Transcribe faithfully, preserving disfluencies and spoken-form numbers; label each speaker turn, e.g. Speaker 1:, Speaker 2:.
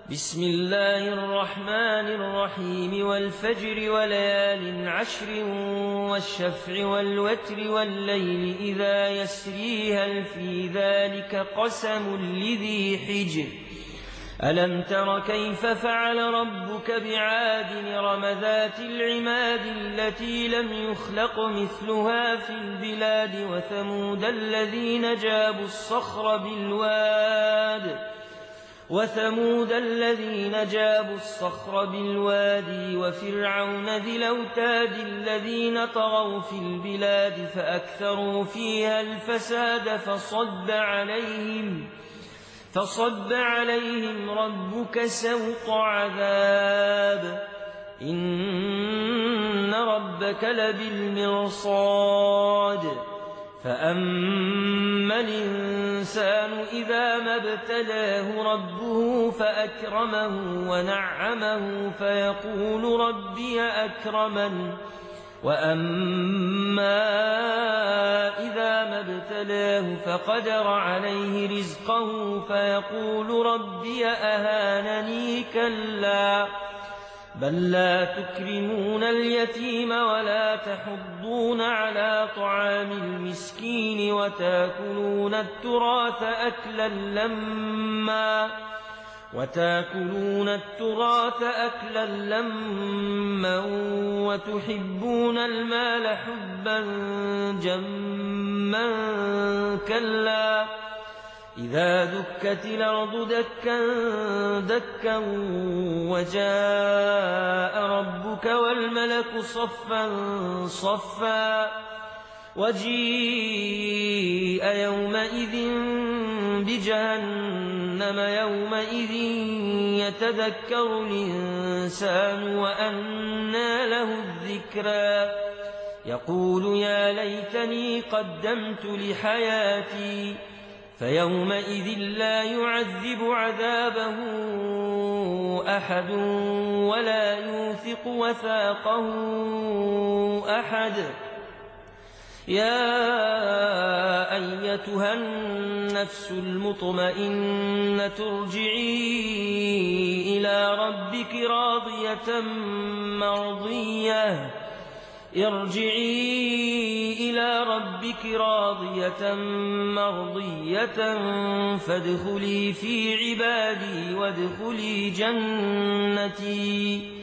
Speaker 1: بسم الله الرحمن الرحيم والفجر وليال عشر والشفع والوتر والليل إذا يسري هل في ذلك قسم لذي حجر ألم تر كيف فعل ربك بعاد إرم ذات العماد التي لم يخلق مثلها في البلاد وثمود الذين جابوا الصخر بالواد وثمود الذين جابوا الصخر بالوادي وفرعون ذي الأوتاد الذين طغوا في البلاد فأكثروا فيها الفساد فصب عليهم فصب عليهم ربك سوط عذاب إن ربك لبالمرصاد فأما الإنسان إذا ما ابتلاه ربه فأكرمه ونعمه فيقول ربي أكرمن وأما إذا ما ابتلاه فقدر عليه رزقه فيقول ربي أهانني كلا بل لا تكرمون اليتيم ولا تحضون على طعام المسكين وتأكلون التراث أكلا لما وتأكلون التراث أكلا لما وتحبون المال حبا جما كلا إذا دكت الأرض دكا دكا وجاء ربك والملك صفا صفا وجيء يومئذ بجهنم يومئذ يتذكر الإنسان وأنى له الذكرى يقول يا ليتني قدمت لحياتي فيومئذ لا يعذب عذابه أحد ولا يوثق وثاقه أحد يا أيتها النفس المطمئنة ارجعي إلى ربك راضية مرضية ارجعي إلى ربك راضية مرضية فادخلي في عبادي وادخلي جنتي